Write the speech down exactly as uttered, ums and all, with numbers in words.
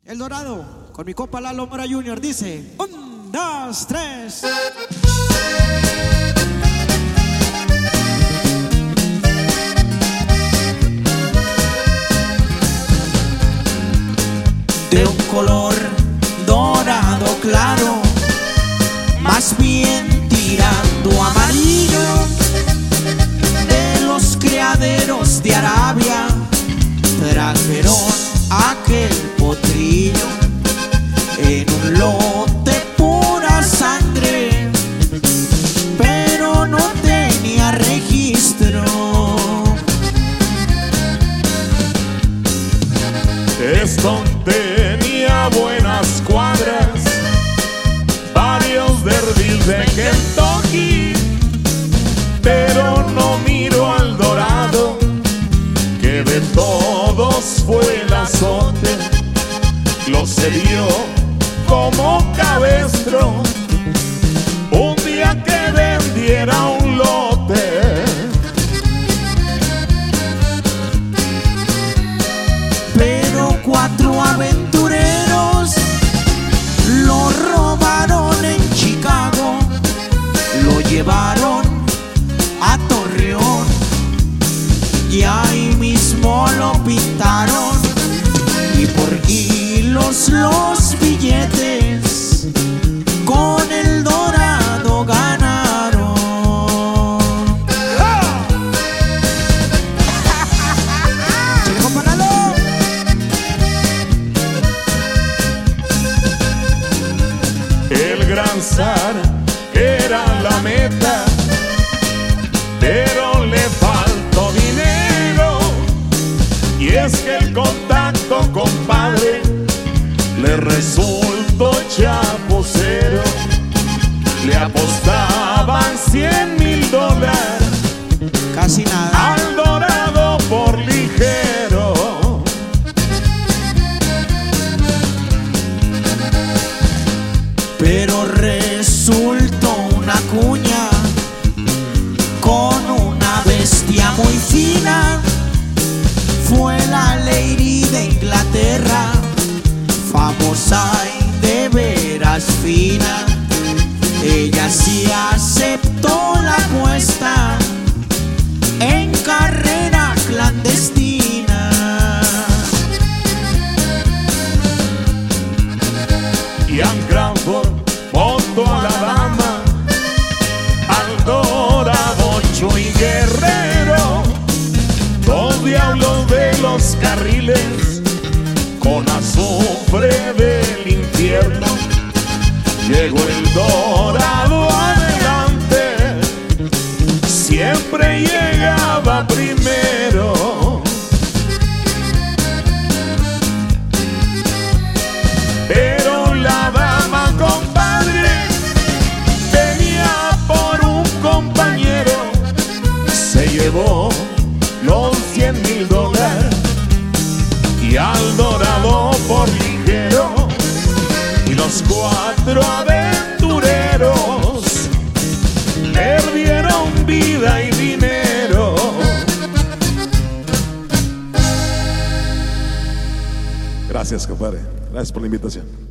El Dorado, con mi compa Lalo Mora junior dice: un, dos, tres. De un color dorado claro, más bien tirando amarillo, de los criaderos de Arabia trajeron aquel potrillo en un lote pura sangre, pero no tenía registro. Esto tenía buenas cuadras, varios derbis de Kentucky, pero no miro al Dorado, que de todos fue el azote. Lo cedió como cabestro un día que vendiera un lote. Pero cuatro aventureros lo robaron en Chicago, lo llevaron a Torreón y ahí mismo lo pintaron, y por kilos los billetes con el Dorado ganaron. ¡Chile, compa Lalo! El gran zar era la meta, pero le faltó dinero, y es que el contacto, compadre, le resultó chapucero. Le apostaban cien mil dólares, Casi nada. al Dorado por ligero. Pero resultó una cuña con una bestia muy fina. Fue la Lady de Inglaterra, famosa y de veras fina. Ella sí aceptó la apuesta en carrera clandestina. Ian Crawford votó a la dama, al Dorado, Chuy Guerrero, dos diablos de los carriles con azufre del infierno. Llegó el Dorado adelante, siempre llegaba primero. Pero la dama, compadre, tenía por un compañero, se llevó los cien mil dólares y al Dorado por ligero. Y los cuatro aventureros perdieron vida y dinero. Gracias, compadre. Gracias por la invitación.